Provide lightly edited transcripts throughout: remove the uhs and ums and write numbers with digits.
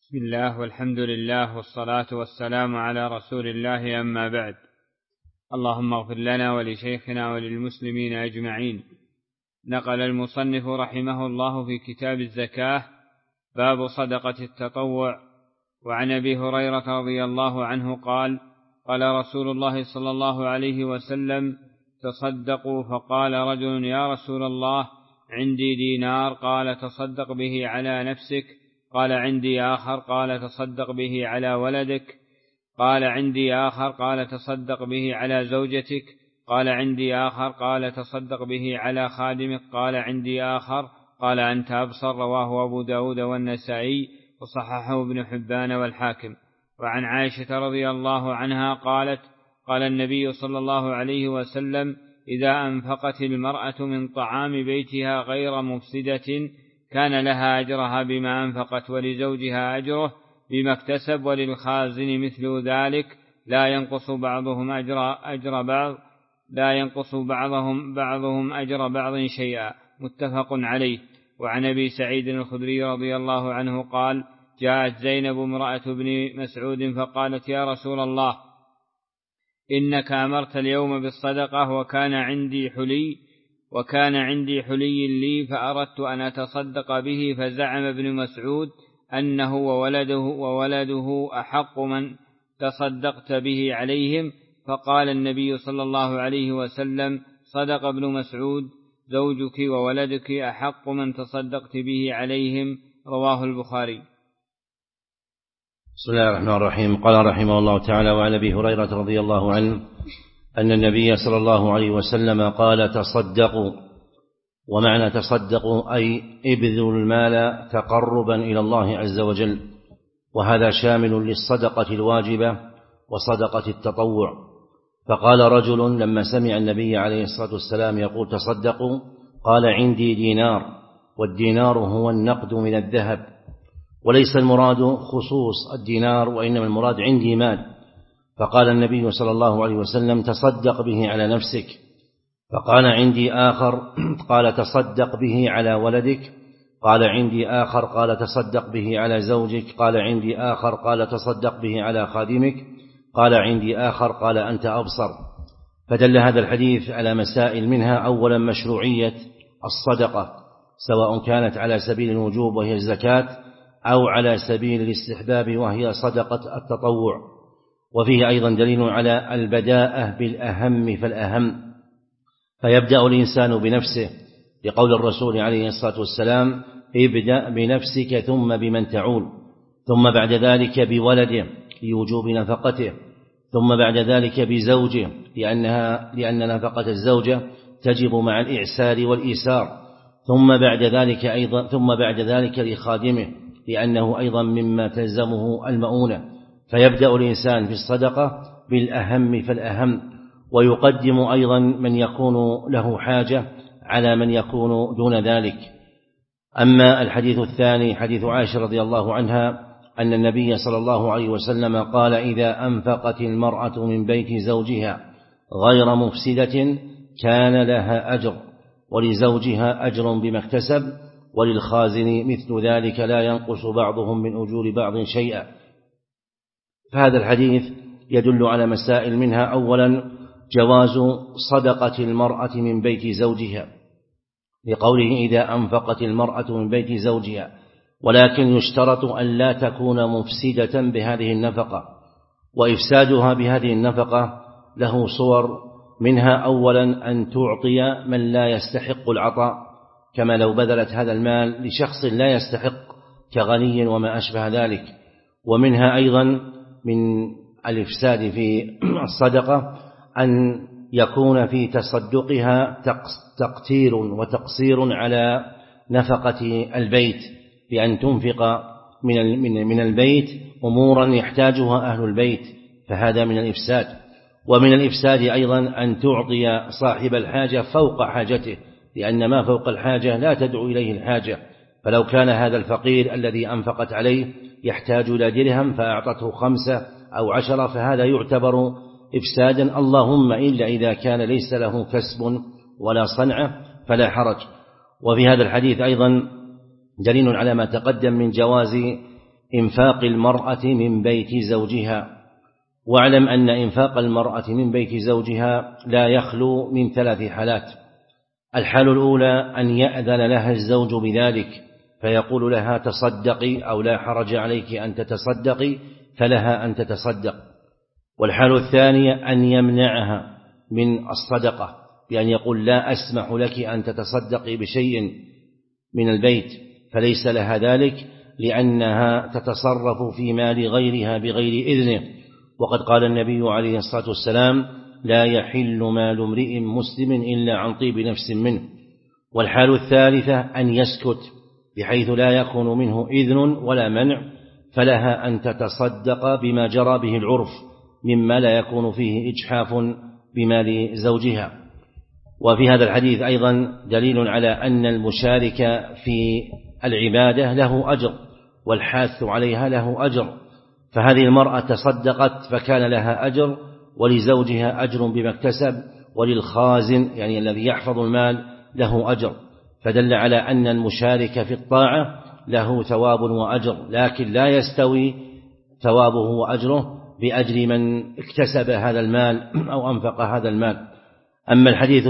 بسم الله والحمد لله والصلاة والسلام على رسول الله، أما بعد. اللهم اغفر لنا ولشيخنا وللمسلمين أجمعين. نقل المصنف رحمه الله في كتاب الزكاة باب صدقة التطوع. وعن أبي هريرة رضي الله عنه قال: قال رسول الله صلى الله عليه وسلم: تصدقوا. فقال رجل: يا رسول الله، عندي دينار. قال: تصدق به على نفسك. قال: عندي آخر. قال: تصدق به على ولدك. قال: عندي آخر. قال: تصدق به على زوجتك. قال: عندي آخر. قال: تصدق به على خادمك. قال: عندي آخر. قال: أنت أبصر. رواه أبو داود والنسائي وصححه ابن حبان والحاكم. وعن عائشة رضي الله عنها قالت: قال النبي صلى الله عليه وسلم: إذا أنفقت المرأة من طعام بيتها غير مفسدة كان لها أجرها بما أنفقت، ولزوجها أجره بما اكتسب، وللخازن مثل ذلك، لا ينقص بعضهم بعضهم أجر بعض شيئا. متفق عليه. وعن أبي سعيد الخدري رضي الله عنه قال: جاءت زينب امرأة ابن مسعود فقالت: يا رسول الله، إنك أمرت اليوم بالصدقة وكان عندي حلي لي، فأردت أن أتصدق به، فزعم ابن مسعود أنه وولده أحق من تصدقت به عليهم. فقال النبي صلى الله عليه وسلم: صدق ابن مسعود، زوجك وولدك أحق من تصدقت به عليهم. رواه البخاري. بسم الله الرحمن الرحيم. قال رحمه الله تعالى: وعن أبي هريرة رضي الله عنه أن النبي صلى الله عليه وسلم قال: تصدقوا. ومعنى تصدقوا أي ابذلوا المال تقربا إلى الله عز وجل، وهذا شامل للصدقة الواجبة وصدقة التطوع. فقال رجل لما سمع النبي عليه الصلاة والسلام يقول تصدقوا، قال: عندي دينار. والدينار هو النقد من الذهب، وليس المراد خصوص الدينار، وإنما المراد عندي مال. فقال النبي صلى الله عليه وسلم: تصدق به على نفسك. فقال: عندي آخر. قال: تصدق به على ولدك. قال: عندي آخر. قال: تصدق به على زوجك. قال: عندي آخر. قال: تصدق به على خادمك. قال: عندي آخر. قال: أنت أبصر. فدل هذا الحديث على مسائل، منها أولا مشروعية الصدقة، سواء كانت على سبيل الوجوب وهي الزكاة، أو على سبيل الاستحباب وهي صدقة التطوع. وفيه أيضا دليل على البداءة بالأهم فالأهم، فيبدأ الإنسان بنفسه، لقول الرسول عليه الصلاة والسلام: ابدأ بنفسك ثم بمن تعول، ثم بعد ذلك بولده لوجوب نفقته، ثم بعد ذلك بزوجه لأن نفقة الزوجة تجب مع الإعسار والإيسار، ثم بعد ذلك لخادمه لأنه أيضا مما تلزمه المؤونة. فيبدأ الإنسان في الصدقة بالأهم فالأهم، ويقدم أيضا من يكون له حاجة على من يكون دون ذلك. أما الحديث الثاني حديث عائشة رضي الله عنها أن النبي صلى الله عليه وسلم قال: إذا أنفقت المرأة من بيت زوجها غير مفسدة كان لها أجر، ولزوجها أجر بما اكتسب، وللخازن مثل ذلك، لا ينقص بعضهم من أجور بعض شيئا. فهذا الحديث يدل على مسائل، منها أولا جواز صدقة المرأة من بيت زوجها، لقوله: إذا أنفقت المرأة من بيت زوجها، ولكن يشترط أن لا تكون مفسدة بهذه النفقة. وإفسادها بهذه النفقة له صور، منها أولا أن تعطي من لا يستحق العطاء، كما لو بذلت هذا المال لشخص لا يستحق كغني وما أشبه ذلك. ومنها أيضا من الإفساد في الصدقة أن يكون في تصدقها تقتير وتقصير على نفقة البيت، بأن تنفق من البيت أمورا يحتاجها أهل البيت، فهذا من الإفساد. ومن الإفساد أيضا أن تعطي صاحب الحاجة فوق حاجته، لأن ما فوق الحاجة لا تدعو إليه الحاجة. فلو كان هذا الفقير الذي أنفقت عليه يحتاج إلى درهم فأعطته 5 أو 10، فهذا يعتبر إفسادا، اللهم إلا إذا كان ليس له كسب ولا صنعة فلا حرج. وفي هذا الحديث أيضا دليل على ما تقدم من جواز إنفاق المرأة من بيت زوجها. واعلم أن إنفاق المرأة من بيت زوجها لا يخلو من 3 حالات. الحال الأولى أن يأذن لها الزوج بذلك فيقول لها تصدقي أو لا حرج عليك أن تتصدقي، فلها أن تتصدق. والحال الثانية أن يمنعها من الصدقة بأن يقول لا أسمح لك أن تتصدقي بشيء من البيت، فليس لها ذلك لأنها تتصرف في مال غيرها بغير إذنه. وقد قال النبي عليه الصلاة والسلام لا يحل مال امرئ مسلم إلا عن طيب نفس منه. والحال الثالثة أن يسكت بحيث لا يكون منه إذن ولا منع، فلها أن تتصدق بما جرى به العرف مما لا يكون فيه إجحاف بمال زوجها. وفي هذا الحديث أيضا دليل على أن المشارك في العبادة له أجر والحاث عليها له أجر، فهذه المرأة تصدقت فكان لها أجر ولزوجها أجر بما اكتسب، وللخازن يعني الذي يحفظ المال له أجر، فدل على أن المشارك في الطاعة له ثواب وأجر، لكن لا يستوي ثوابه وأجره بأجر من اكتسب هذا المال أو أنفق هذا المال. أما الحديث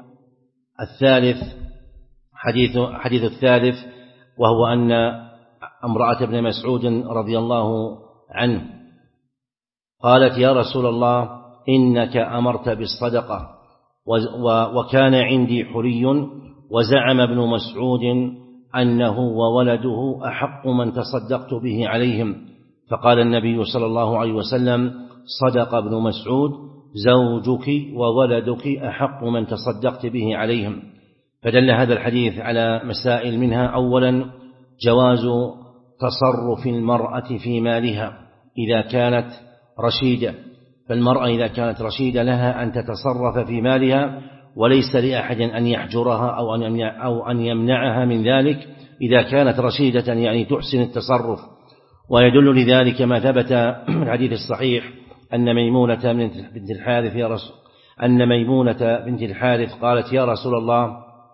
الثالث وهو أن امرأة ابن مسعود رضي الله عنه قالت يا رسول الله إنك أمرت بالصدقة وكان عندي حلي، وزعم ابن مسعود أنه وولده أحق من تصدقت به عليهم، فقال النبي صلى الله عليه وسلم صدق ابن مسعود زوجك وولدك أحق من تصدقت به عليهم. فدل هذا الحديث على مسائل، منها أولا جواز تصرف المرأة في مالها إذا كانت رشيدة، فالمرأة إذا كانت رشيدة لها أن تتصرف في مالها وليس لأحد أن يحجرها أو أن يمنعها من ذلك إذا كانت رشيدة يعني تحسن التصرف. ويدل لذلك ما ثبت في الحديث الصحيح أن ميمونة بنت الحارث قالت يا رسول الله،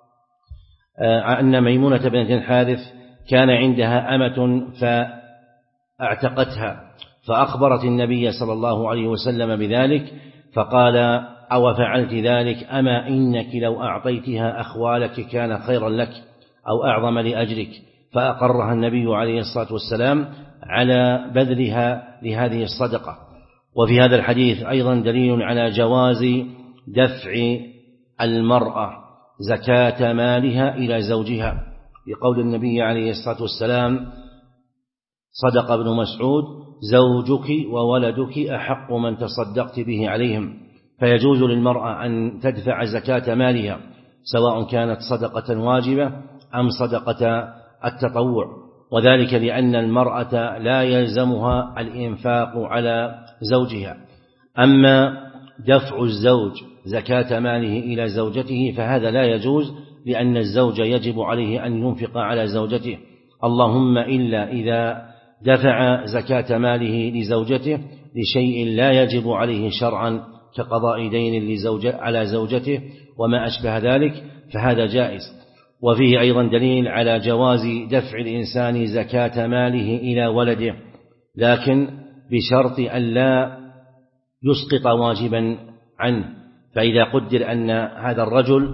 أن ميمونة بنت الحارث كان عندها أمة فاعتقتها، فأخبرت النبي صلى الله عليه وسلم بذلك، فقال أو فعلت ذلك أما إنك لو أعطيتها أخوالك كان خيرا لك أو أعظم لأجرك، فأقرها النبي عليه الصلاة والسلام على بذلها لهذه الصدقة. وفي هذا الحديث أيضا دليل على جواز دفع المرأة زكاة مالها إلى زوجها، بقول النبي عليه الصلاة والسلام صدق ابن مسعود زوجك وولدك أحق من تصدقت به عليهم، فيجوز للمرأة أن تدفع زكاة مالها سواء كانت صدقة واجبة أم صدقة التطوع، وذلك لأن المرأة لا يلزمها الإنفاق على زوجها. أما دفع الزوج زكاة ماله إلى زوجته فهذا لا يجوز، لأن الزوج يجب عليه أن ينفق على زوجته، اللهم إلا إذا دفع زكاة ماله لزوجته لشيء لا يجب عليه شرعا كقضاء دين على زوجته وما أشبه ذلك فهذا جائز. وفيه أيضا دليل على جواز دفع الإنسان زكاة ماله إلى ولده، لكن بشرط أن لا يسقط واجبا عنه، فإذا قدر أن هذا الرجل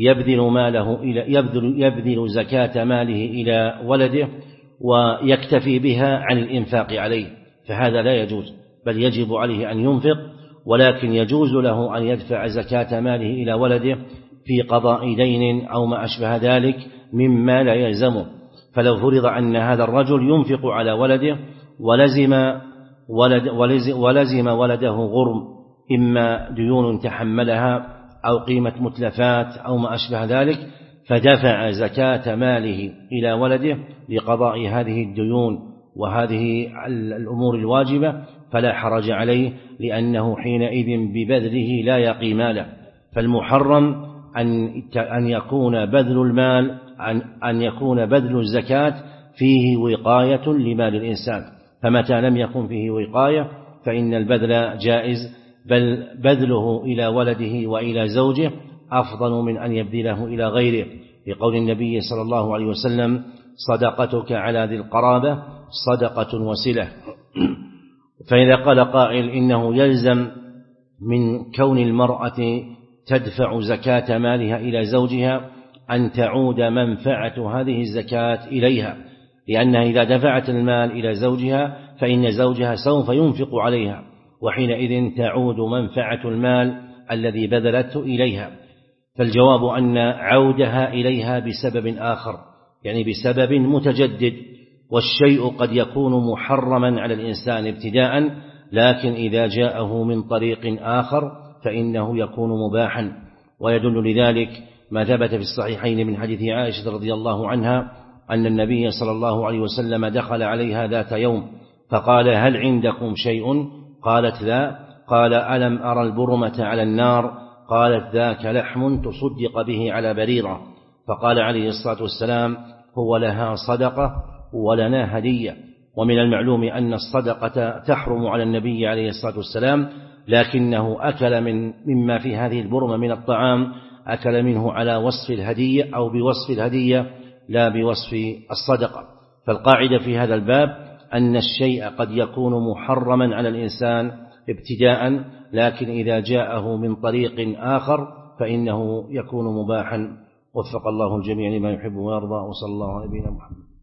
يبذل زكاة ماله إلى ولده ويكتفي بها عن الإنفاق عليه فهذا لا يجوز، بل يجب عليه أن ينفق، ولكن يجوز له أن يدفع زكاة ماله إلى ولده في قضاء دين أو ما أشبه ذلك مما لا يلزمه. فلو فرض أن هذا الرجل ينفق على ولده ولزم ولده غرم، إما ديون تحملها أو قيمة متلفات أو ما أشبه ذلك، فدفع زكاة ماله إلى ولده لقضاء هذه الديون وهذه الأمور الواجبة فلا حرج عليه، لأنه حينئذ ببذله لا يقي ماله. فالمحرم أن يكون بذل الزكاة فيه وقاية لمال الإنسان، فمتى لم يكن فيه وقاية فإن البذل جائز، بل بذله إلى ولده وإلى زوجه أفضل من أن يبذله إلى غيره، لقول النبي صلى الله عليه وسلم صدقتك على ذي القرابة صدقة وصلة. فإذا قال قائل إنه يلزم من كون المرأة تدفع زكاة مالها إلى زوجها أن تعود منفعة هذه الزكاة إليها، لأنها إذا دفعت المال إلى زوجها فإن زوجها سوف ينفق عليها، وحينئذ تعود منفعة المال الذي بذلته إليها. فالجواب أن عودها إليها بسبب آخر، يعني بسبب متجدد. والشيء قد يكون محرما على الإنسان ابتداء، لكن إذا جاءه من طريق آخر فإنه يكون مباحا. ويدل لذلك ما ثبت في الصحيحين من حديث عائشة رضي الله عنها أن النبي صلى الله عليه وسلم دخل عليها ذات يوم فقال: هل عندكم شيء؟ قالت: لا. قال: ألم أرى البرمة على النار؟ قالت: ذاك لحم تصدق به على بريرة. فقال عليه الصلاة والسلام: هو لها صدقة ولنا هدية. ومن المعلوم أن الصدقة تحرم على النبي عليه الصلاة والسلام، لكنه أكل مما في هذه البرمة من الطعام، أكل منه على وصف الهدية أو بوصف الهدية لا بوصف الصدقة. فالقاعدة في هذا الباب أن الشيء قد يكون محرما على الإنسان ابتداء، لكن إذا جاءه من طريق آخر فإنه يكون مباحا. وفق الله الجميع لما يحب ويرضى، وصلى الله على نبينا محمد.